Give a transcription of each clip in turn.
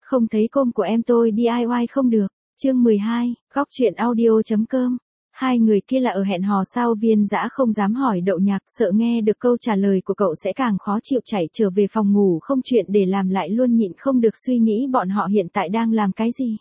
Không thấy com của em tôi DIY không được. Chương 12, góc truyện audio.com. Hai người kia là ở hẹn hò sao? Viên Dã không dám hỏi Đậu Nhạc, sợ nghe được câu trả lời của cậu sẽ càng khó chịu, chạy trở về phòng ngủ không chuyện để làm lại luôn, nhịn không được suy nghĩ bọn họ hiện tại đang làm cái gì.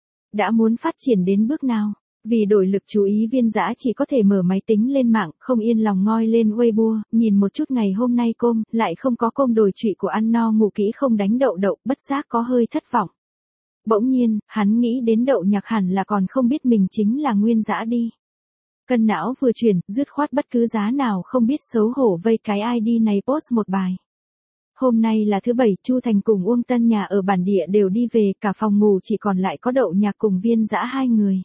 Đã muốn phát triển đến bước nào. Vì đổi lực chú ý, Viên Dã chỉ có thể mở máy tính lên mạng, không yên lòng ngoi lên Weibo, nhìn một chút ngày hôm nay lại không có đồi trụy của ăn no ngủ kỹ không đánh Đậu, bất giác có hơi thất vọng. Bỗng nhiên, hắn nghĩ đến Đậu Nhạc hẳn là còn không biết mình chính là Nguyên Dã đi. Cân não vừa chuyển, dứt khoát bất cứ giá nào không biết xấu hổ vây cái ID này post một bài. Hôm nay là thứ Bảy, Chu Thành cùng Uông Tân nhà ở bản địa đều đi về, cả phòng ngủ chỉ còn lại có Đậu Nhạc cùng Viên Dã hai người.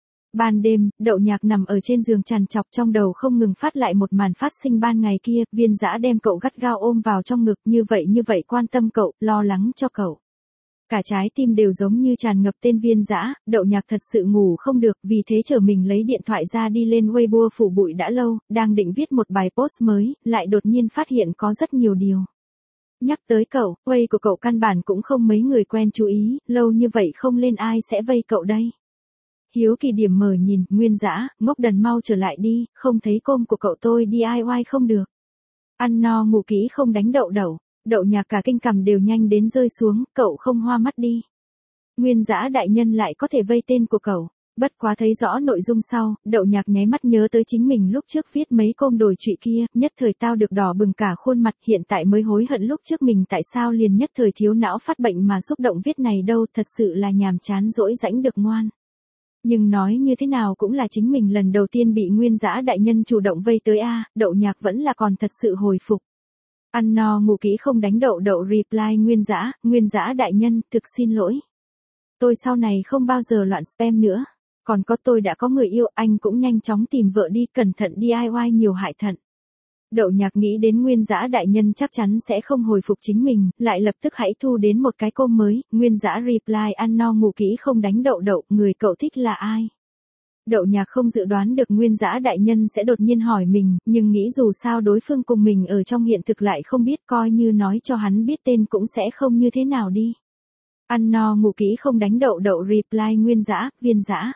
Ban đêm, Đậu Nhạc nằm ở trên giường trằn trọc, trong đầu không ngừng phát lại một màn phát sinh ban ngày kia, Viên Dã đem cậu gắt gao ôm vào trong ngực, như vậy quan tâm cậu, lo lắng cho cậu. Cả trái tim đều giống như tràn ngập tên Viên Dã. Đậu Nhạc thật sự ngủ không được, vì thế chờ mình lấy điện thoại ra đi lên Weibo phủ bụi đã lâu, đang định viết một bài post mới, lại đột nhiên phát hiện có rất nhiều điều. Nhắc tới cậu, Way của cậu căn bản cũng không mấy người quen chú ý, lâu như vậy không lên ai sẽ vây cậu đây. Hiếu kỳ điểm mở nhìn, Nguyên Dã, ngốc đần mau trở lại đi, không thấy com của cậu tôi DIY không được. Ăn no ngủ kỹ không đánh Đậu. Đậu Nhạc cả kinh cằm đều nhanh đến rơi xuống, cậu không hoa mắt đi. Nguyên Dã đại nhân lại có thể vây tên của cậu. Bất quá thấy rõ nội dung sau, Đậu Nhạc nháy mắt nhớ tới chính mình lúc trước viết mấy đồi trụy kia, nhất thời tao được đỏ bừng cả khuôn mặt, hiện tại mới hối hận lúc trước mình tại sao liền nhất thời thiếu não phát bệnh mà xúc động viết này đâu, thật sự là nhàm chán dỗi rãnh được ngoan. Nhưng nói như thế nào cũng là chính mình lần đầu tiên bị Nguyên Dã đại nhân chủ động vây tới a, Đậu Nhạc vẫn là còn thật sự hồi phục. Ăn no ngủ kỹ không đánh Đậu reply Nguyên Dã đại nhân, thực xin lỗi. Tôi sau này không bao giờ loạn spam nữa. Còn có tôi đã có người yêu, anh cũng nhanh chóng tìm vợ đi, cẩn thận DIY nhiều hại thận. Đậu Nhạc nghĩ đến Nguyên Dã đại nhân chắc chắn sẽ không hồi phục chính mình, lại lập tức hãy thu đến một cái com mới, Nguyên Dã reply ăn no ngủ kỹ không đánh Đậu, người cậu thích là ai? Đậu Nhạc không dự đoán được Nguyên Dã đại nhân sẽ đột nhiên hỏi mình, nhưng nghĩ dù sao đối phương cùng mình ở trong hiện thực lại không biết, coi như nói cho hắn biết tên cũng sẽ không như thế nào đi. Ăn no ngủ kỹ không đánh Đậu reply Nguyên Dã, Viên Dã.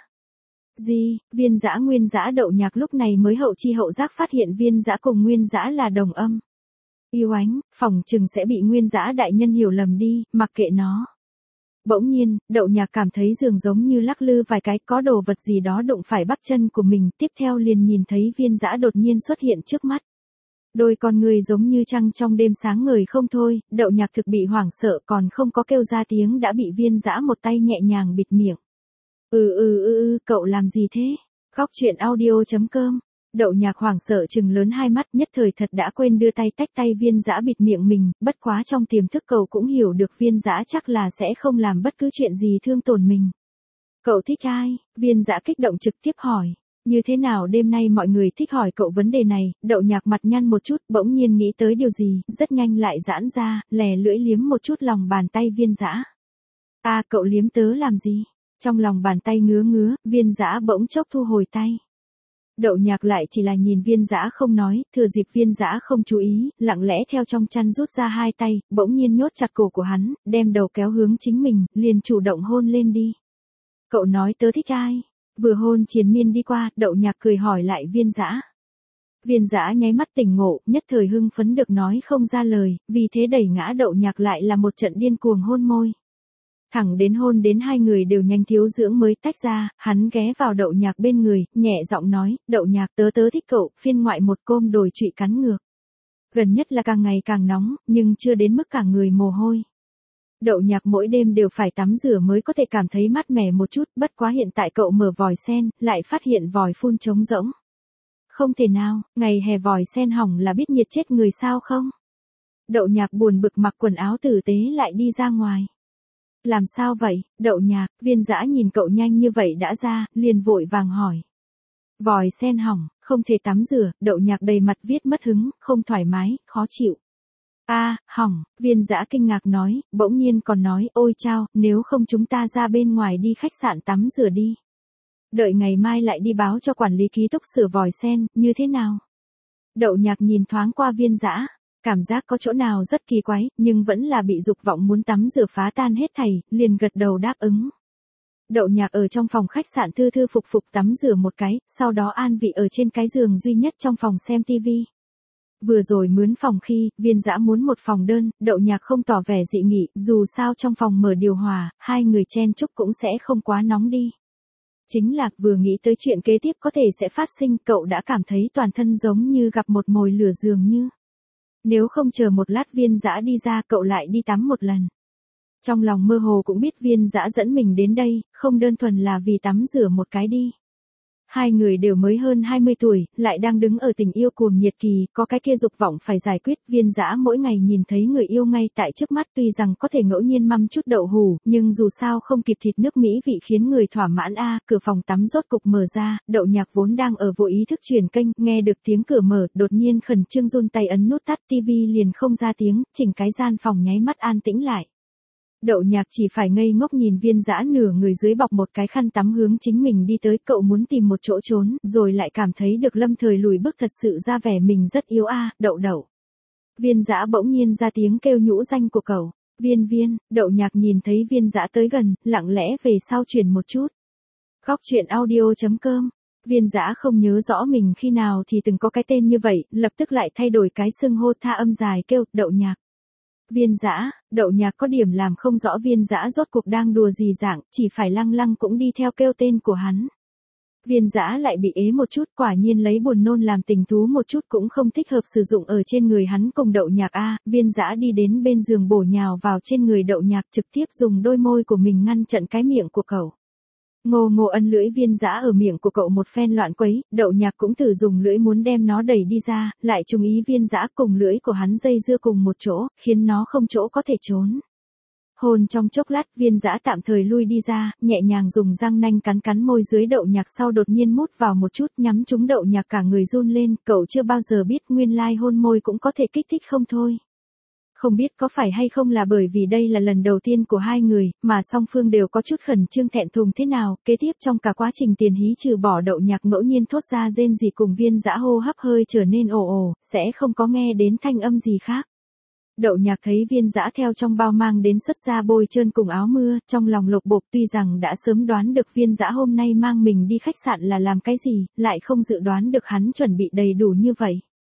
Gì, Viên Dã Nguyên Dã Đậu Nhạc lúc này mới hậu chi hậu giác phát hiện Viên Dã cùng Nguyên Dã là đồng âm. Yêu ánh, phòng chừng sẽ bị Nguyên Dã đại nhân hiểu lầm đi, mặc kệ nó. Bỗng nhiên, Đậu Nhạc cảm thấy giường giống như lắc lư vài cái, có đồ vật gì đó đụng phải bắp chân của mình, tiếp theo liền nhìn thấy Viên Dã đột nhiên xuất hiện trước mắt. Đôi con người giống như trăng trong đêm sáng ngời không thôi, Đậu Nhạc thực bị hoảng sợ, còn không có kêu ra tiếng đã bị Viên Dã một tay nhẹ nhàng bịt miệng. Cậu làm gì thế? Góc truyện audio.com. Đậu Nhạc hoảng sợ trừng lớn hai mắt, nhất thời thật đã quên đưa tay tách tay Viên Dã bịt miệng mình, bất quá trong tiềm thức cậu cũng hiểu được Viên Dã chắc là sẽ không làm bất cứ chuyện gì thương tổn mình. Cậu thích ai? Viên Dã kích động trực tiếp hỏi. Như thế nào đêm nay mọi người thích hỏi cậu vấn đề này? Đậu Nhạc mặt nhăn một chút, bỗng nhiên nghĩ tới điều gì, rất nhanh lại giãn ra, lè lưỡi liếm một chút lòng bàn tay Viên Dã. À, cậu liếm tớ làm gì? Trong lòng bàn tay ngứa, Viên Dã bỗng chốc thu hồi tay. Đậu Nhạc lại chỉ là nhìn Viên Dã không nói, thừa dịp Viên Dã không chú ý, lặng lẽ theo trong chăn rút ra hai tay, bỗng nhiên nhốt chặt cổ của hắn, đem đầu kéo hướng chính mình, liền chủ động hôn lên đi. Cậu nói tớ thích ai? Vừa hôn triền miên đi qua, Đậu Nhạc cười hỏi lại Viên Dã. Viên Dã nháy mắt tỉnh ngộ, nhất thời hưng phấn được nói không ra lời, vì thế đẩy ngã Đậu Nhạc lại là một trận điên cuồng hôn môi. Thẳng đến hôn đến hai người đều nhanh thiếu dưỡng mới tách ra, hắn ghé vào Đậu Nhạc bên người, nhẹ giọng nói, Đậu Nhạc tớ thích cậu, phiên ngoại một com đồi trụy cắn ngược. Gần nhất là càng ngày càng nóng, nhưng chưa đến mức cả người mồ hôi. Đậu Nhạc mỗi đêm đều phải tắm rửa mới có thể cảm thấy mát mẻ một chút, bất quá hiện tại cậu mở vòi sen, lại phát hiện vòi phun trống rỗng. Không thể nào, ngày hè vòi sen hỏng là biết nhiệt chết người sao không? Đậu Nhạc buồn bực mặc quần áo tử tế lại đi ra ngoài. Làm sao vậy, Đậu Nhạc? Viên Dã nhìn cậu nhanh như vậy đã ra, liền vội vàng hỏi. Vòi sen hỏng, không thể tắm rửa, Đậu Nhạc đầy mặt viết mất hứng, không thoải mái, khó chịu. Hỏng, Viên Dã kinh ngạc nói, bỗng nhiên còn nói, ôi chao, nếu không chúng ta ra bên ngoài đi khách sạn tắm rửa đi. Đợi ngày mai lại đi báo cho quản lý ký túc sửa vòi sen, như thế nào? Đậu Nhạc nhìn thoáng qua Viên Dã. Cảm giác có chỗ nào rất kỳ quái, nhưng vẫn là bị dục vọng muốn tắm rửa phá tan hết thảy, liền gật đầu đáp ứng. Đậu Nhạc ở trong phòng khách sạn thư thư phục phục tắm rửa một cái, sau đó an vị ở trên cái giường duy nhất trong phòng xem tivi. Vừa rồi mướn phòng khi, Viên Dã muốn một phòng đơn, Đậu Nhạc không tỏ vẻ dị nghị, dù sao trong phòng mở điều hòa, hai người chen chúc cũng sẽ không quá nóng đi. Chính là vừa nghĩ tới chuyện kế tiếp có thể sẽ phát sinh, cậu đã cảm thấy toàn thân giống như gặp một mồi lửa dường như. Nếu không chờ một lát Viên Dã đi ra, cậu lại đi tắm một lần. Trong lòng mơ hồ cũng biết Viên Dã dẫn mình đến đây, không đơn thuần là vì tắm rửa một cái đi. Hai người đều mới hơn 20 tuổi, lại đang đứng ở tình yêu cuồng nhiệt kỳ, có cái kia dục vọng phải giải quyết. Viên Dã mỗi ngày nhìn thấy người yêu ngay tại trước mắt, tuy rằng có thể ngẫu nhiên măm chút đậu hủ, nhưng dù sao không kịp thịt nước Mỹ vị khiến người thỏa mãn a. Cửa phòng tắm rốt cục mở ra, Đậu Nhạc vốn đang ở vô ý thức chuyển kênh, nghe được tiếng cửa mở, đột nhiên khẩn trương run tay ấn nút tắt tivi liền không ra tiếng, chỉnh cái gian phòng nháy mắt an tĩnh lại. Đậu Nhạc chỉ phải ngây ngốc nhìn Viên Dã nửa người dưới bọc một cái khăn tắm hướng chính mình đi tới, cậu muốn tìm một chỗ trốn, rồi lại cảm thấy được lâm thời lùi bước thật sự ra vẻ mình rất yếu a. Đậu Đậu. Viên Dã bỗng nhiên ra tiếng kêu nhũ danh của cậu. Viên. Đậu Nhạc nhìn thấy Viên Dã tới gần, lặng lẽ về sau chuyển một chút. Góc truyện audio.com. Viên Dã không nhớ rõ mình khi nào thì từng có cái tên như vậy, lập tức lại thay đổi cái xưng hô tha âm dài kêu Đậu Nhạc. Viên Dã. Đậu Nhạc có điểm làm không rõ Viên Dã rốt cuộc đang đùa gì dạng, chỉ phải lăng lăng cũng đi theo kêu tên của hắn. Viên Dã lại bị ế một chút, quả nhiên lấy buồn nôn làm tình thú một chút cũng không thích hợp sử dụng ở trên người hắn cùng Đậu Nhạc a. Viên Dã đi đến bên giường bổ nhào vào trên người Đậu Nhạc, trực tiếp dùng đôi môi của mình ngăn chặn cái miệng của cậu. Ngô ân lưỡi Viên Dã ở miệng của cậu một phen loạn quấy, Đậu Nhạc cũng thử dùng lưỡi muốn đem nó đẩy đi ra, lại chú ý Viên Dã cùng lưỡi của hắn dây dưa cùng một chỗ, khiến nó không chỗ có thể trốn. Hôn trong chốc lát, Viên Dã tạm thời lui đi ra, nhẹ nhàng dùng răng nanh cắn môi dưới Đậu Nhạc, sau đột nhiên mút vào một chút, nhắm trúng Đậu Nhạc, cả người run lên, cậu chưa bao giờ biết nguyên lai hôn môi cũng có thể kích thích không thôi. Không biết có phải hay không là bởi vì đây là lần đầu tiên của hai người, mà song phương đều có chút khẩn trương thẹn thùng thế nào, kế tiếp trong cả quá trình tiền hí trừ bỏ Đậu Nhạc ngẫu nhiên thốt ra rên gì cùng Viên Dã hô hấp hơi trở nên ồ ồ, sẽ không có nghe đến thanh âm gì khác. Đậu Nhạc thấy Viên Dã theo trong bao mang đến xuất ra bôi trơn cùng áo mưa, trong lòng lục bục, tuy rằng đã sớm đoán được Viên Dã hôm nay mang mình đi khách sạn là làm cái gì, lại không dự đoán được hắn chuẩn bị đầy đủ như vậy.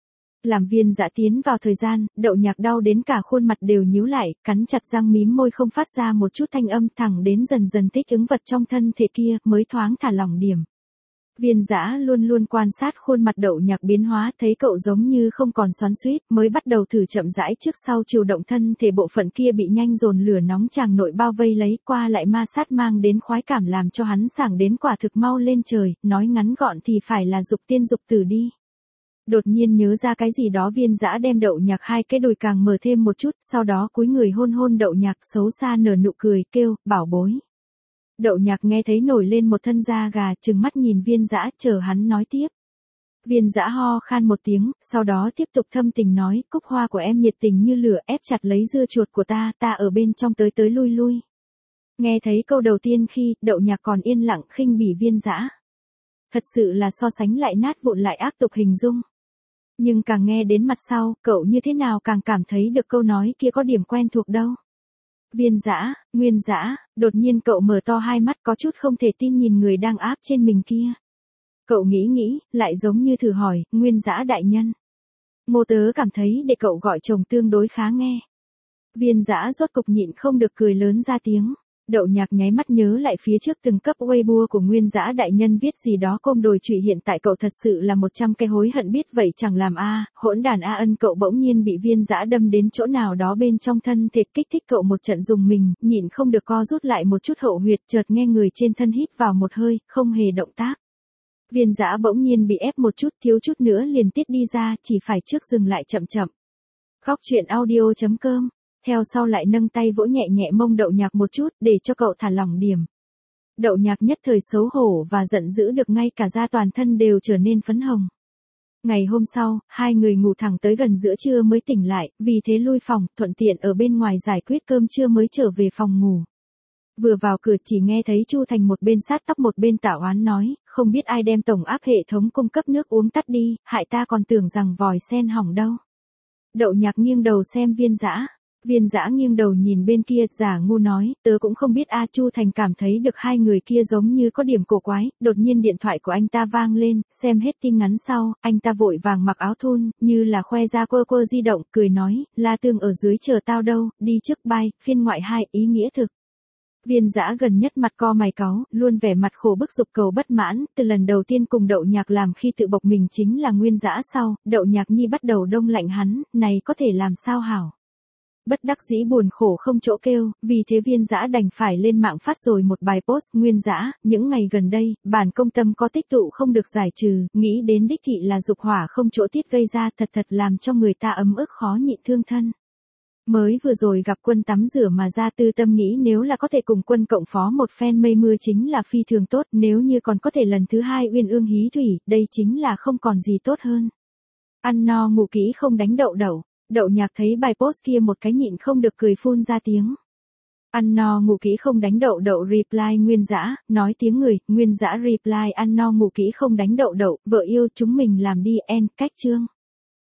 Làm Viên Dã tiến vào thời gian, Đậu Nhạc đau đến cả khuôn mặt đều nhíu lại, cắn chặt răng mím môi không phát ra một chút thanh âm, thẳng đến dần dần thích ứng vật trong thân thể kia, mới thoáng thả lỏng điểm. Viên Dã luôn luôn quan sát khuôn mặt Đậu Nhạc biến hóa, thấy cậu giống như không còn xoắn xuýt, mới bắt đầu thử chậm rãi trước sau chiều động thân thể bộ phận kia bị nhanh dồn lửa nóng chàng nội bao vây lấy, qua lại ma sát mang đến khoái cảm làm cho hắn sảng đến quả thực mau lên trời, nói ngắn gọn thì phải là dục tiên dục tử đi. Đột nhiên nhớ ra cái gì đó, Viên Dã đem Đậu Nhạc hai cái đùi càng mở thêm một chút, sau đó cúi người hôn Đậu Nhạc, xấu xa nở nụ cười, kêu, bảo bối. Đậu Nhạc nghe thấy nổi lên một thân da gà, trừng mắt nhìn Viên Dã, chờ hắn nói tiếp. Viên Dã ho khan một tiếng, sau đó tiếp tục thâm tình nói, cúc hoa của em nhiệt tình như lửa, ép chặt lấy dưa chuột của ta ở bên trong tới lui lui. Nghe thấy câu đầu tiên khi, Đậu Nhạc còn yên lặng khinh bỉ Viên Dã. Thật sự là so sánh lại nát vụn lại ác tục hình dung. Nhưng càng nghe đến mặt sau, cậu như thế nào càng cảm thấy được câu nói kia có điểm quen thuộc đâu. Viên Dã, Nguyên Dã, đột nhiên cậu mở to hai mắt có chút không thể tin nhìn người đang áp trên mình kia. Cậu nghĩ, lại giống như thử hỏi, Nguyên Dã đại nhân. Mô tớ cảm thấy để cậu gọi chồng tương đối khá nghe. Viên Dã rốt cục nhịn không được cười lớn ra tiếng. Đậu Nhạc nháy mắt nhớ lại phía trước từng cấp Weibo của Nguyên Dã đại nhân viết gì đó côm đồi trụy, hiện tại cậu thật sự là 100 cái hối hận biết vậy chẳng làm a, hỗn đàn a ân. Cậu bỗng nhiên bị Viên Dã đâm đến chỗ nào đó bên trong thân thể, kích thích cậu một trận dùng mình, nhịn không được co rút lại một chút hậu huyệt, chợt nghe người trên thân hít vào một hơi, không hề động tác. Viên Dã bỗng nhiên bị ép một chút, thiếu chút nữa liền tiết đi ra, chỉ phải trước dừng lại chậm chậm. Góc truyện audio.com. Theo sau lại nâng tay vỗ nhẹ nhẹ mông Đậu Nhạc một chút, để cho cậu thả lỏng điểm. Đậu Nhạc nhất thời xấu hổ và giận dữ được ngay cả da toàn thân đều trở nên phấn hồng. Ngày hôm sau, hai người ngủ thẳng tới gần giữa trưa mới tỉnh lại, vì thế lui phòng, thuận tiện ở bên ngoài giải quyết cơm trưa mới trở về phòng ngủ. Vừa vào cửa chỉ nghe thấy Chu Thành một bên sát tóc một bên tảo oán nói, không biết ai đem tổng áp hệ thống cung cấp nước uống tắt đi, hại ta còn tưởng rằng vòi sen hỏng đâu. Đậu Nhạc nghiêng đầu xem Viên Dã. Viên Dã nghiêng đầu nhìn bên kia, giả ngu nói, tớ cũng không biết A Chu Thành cảm thấy được hai người kia giống như có điểm cổ quái, đột nhiên điện thoại của anh ta vang lên, xem hết tin nhắn sau, anh ta vội vàng mặc áo thun, như là khoe ra quơ di động, cười nói, La Tương ở dưới chờ tao đâu, đi trước bye, phiên ngoại 2, ý nghĩa thực. Viên Dã gần nhất mặt co mày cáu, luôn vẻ mặt khổ bức dục cầu bất mãn, từ lần đầu tiên cùng Đậu Nhạc làm khi tự bộc mình chính là Nguyên Dã sau, Đậu Nhạc Nhi bắt đầu đông lạnh hắn, này có thể làm sao hảo. Bất đắc dĩ buồn khổ không chỗ kêu, vì thế Viên Dã đành phải lên mạng phát rồi một bài post. Nguyên Dã, những ngày gần đây, bản công tâm có tích tụ không được giải trừ, nghĩ đến đích thị là dục hỏa không chỗ tiết gây ra, thật làm cho người ta ấm ức khó nhịn thương thân. Mới vừa rồi gặp Quân tắm rửa mà ra tư tâm nghĩ nếu là có thể cùng Quân cộng phó một phen mây mưa chính là phi thường tốt, nếu như còn có thể lần thứ hai uyên ương hí thủy, đây chính là không còn gì tốt hơn. Ăn no ngủ kỹ không đánh đậu đậu. Đậu Nhạc thấy bài post kia một cái nhịn không được cười phun ra tiếng. Ăn no ngủ kỹ không đánh đậu đậu reply Nguyên Dã, nói tiếng người, Nguyên Dã reply ăn no ngủ kỹ không đánh đậu đậu, vợ yêu chúng mình làm đi, end, cách chương.